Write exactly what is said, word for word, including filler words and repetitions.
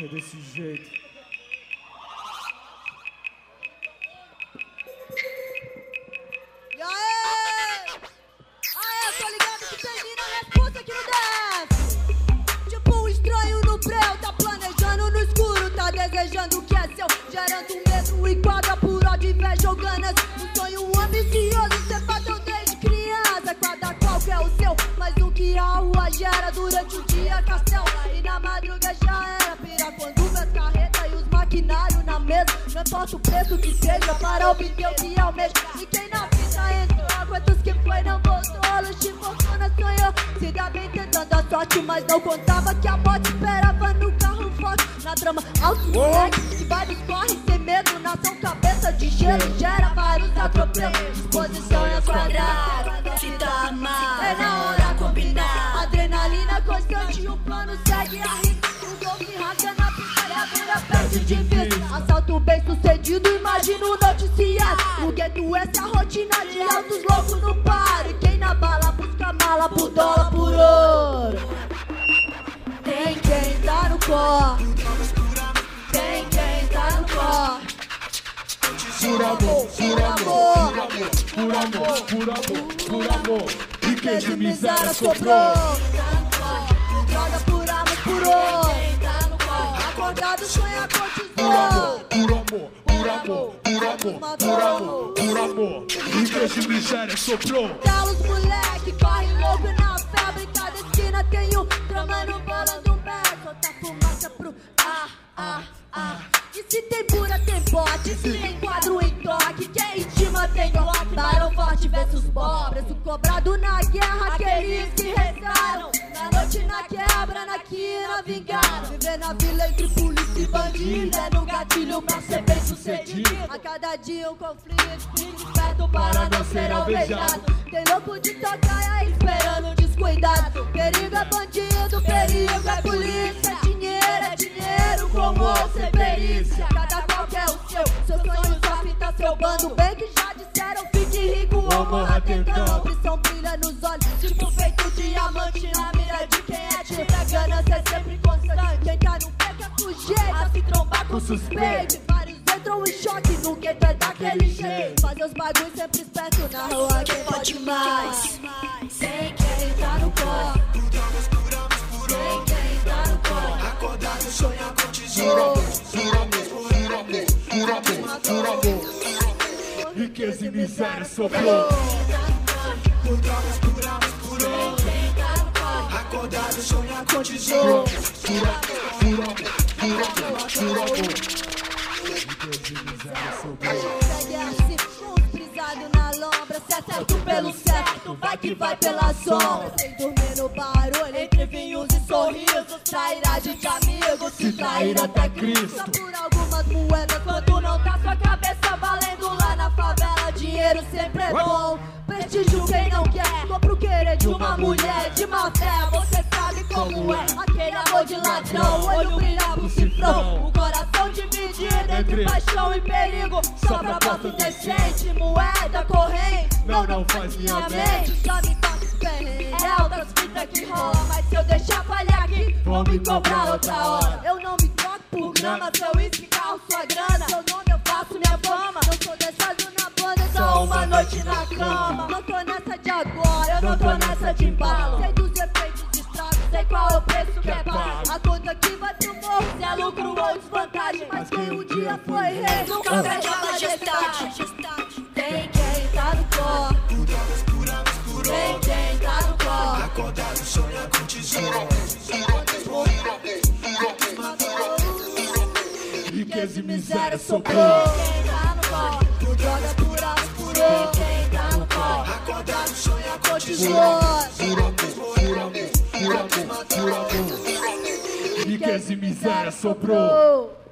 Que é desse jeito. E aê! Aê, tô ligado que tem mina resposta aqui no dance. Tipo um estranho no breu, tá planejando no escuro, tá desejando o que é seu, gerando medo e quadra por ódio e inveja ou ganas. Um sonho ambicioso, cê bateu desde criança, cada qual que é o seu, mas o que a rua gera durante o dia, castelo. E na madruga já era, pira quando vê as carretas e os maquinários na mesa. Não importa o preço que seja para obter o que almeja. E quem na fita entrou, quantos que foi não voltou, luxo, fortuna sonhou, se dá bem tentando a sorte, mas não contava que a morte esperava no carro forte. Na trama, altos moleques que vários correm sem medo, nação cabeça de gelo, gera vários atropelos. Disposição é quadrada, se tá armado, é na hora combinar. Adrenalina constante, o plano segue a risco. O golfe rasga na pista e a vida perde de vista. Assalto bem sucedido, imagina o noticiário. O gueto, essa é a rotina de altos loucos no páreo. Quem na bala busca mala por dólar, por ouro. Tem quem tá no corre, tem quem tá no corre. Por amor, por amor, por amor, por amor, por amor. Riqueza e miséria sobrou. Droga por amor, por ouro. Acordado sonha com tesouro. Por amor, por amor, por amor, por amor, por amor. Riqueza e miséria sobrou. Tá os moleque, corre louco na febre. Cada esquina tem um tramando bola do pé. Solta fumaça pro ah, ah, ah. E se tem pura, tem bote. Se tem quadro em toque, quem intima tem golpe. Barão forte versus pobres, o cobrado na guerra, aqueles que rezaram. Na noite, na quebra, na quina, vingaram. Viver na vila entre polícia e bandido, é no gatilho pra ser bem sucedido. A cada dia um conflito, fique perto para não ser alvejado. Tem louco de tocaia esperando descuidado. Perigo é bandido, perigo é polícia. Dinheiro é dinheiro, como ser perícia. Cada qual quer o seu, seu sonho só fita seu bando. Bem que já disseram, fique rico ou morra tentando. Opção brilha nos olhos, tipo feito diamante na mira de quem é tira. Ganância é sempre constante, quem tá no pé quer sujeito a se trombar com suspeito. Vários entram em choque, no gueto é daquele jeito. Fazer os bagulhos sempre esperto na rua, quem pode mais. Tem quem tá no corre, tem quem tá no corre. Acordado sonha com tesouro. Por amor, por amor, por amor, por amor. Riqueza e miséria sobrou. Por drogas, por amor, por ouro. Acordado sonha com tesouro. Por amor, por amor, por amor. Riqueza e miséria sobrou. Segue assim, um brisado na lombra. Se é certo pelo certo, vai que vai pela sombra. Sem dormir no barulho, entre vinhos e sorrisos. Trairagem de amigos, se trair até Cristo. Por algumas moedas, quando não tá sua cabeça valendo lá na favela. Dinheiro sempre é bom, prestígio quem não quer. Compra o querer de uma mulher de má fé. Você sabe como é, aquele amor de ladrão. Olho brilha pro cifrão, o coração dividido entre paixão e perigo. Só pra voto decente, moeda corrente. Não, não faz minha mente. Já me toca perrengue, é outras fitas que rola. Mas se eu deixar falhar aqui, vão me cobrar outra hora. Eu não me troco por grama, seu uísque, carro, sua grana. Seu nome eu faço minha fama, não sou dessas na banda, só uma noite na cama. Não tô nessa de agora, eu não tô nessa de embalo. Sei dos efeitos de estrago, sei qual é o preço que é pago. A conta que vai pro morro, se é lucro ou desvantagem. Mas quem um dia foi rei, nunca perde a majestade. Tem quem tá no corre, tem quem tá no corre. Acordado sonha com tesouro. Riqueza e miséria sobrou. Quem tá no corre, por droga, por alto, por ouro. Quem tá no corre, Acordado sonha com tesouro. Por amor, por amor, por amor, por amor. Riqueza e miséria sobrou. Oh.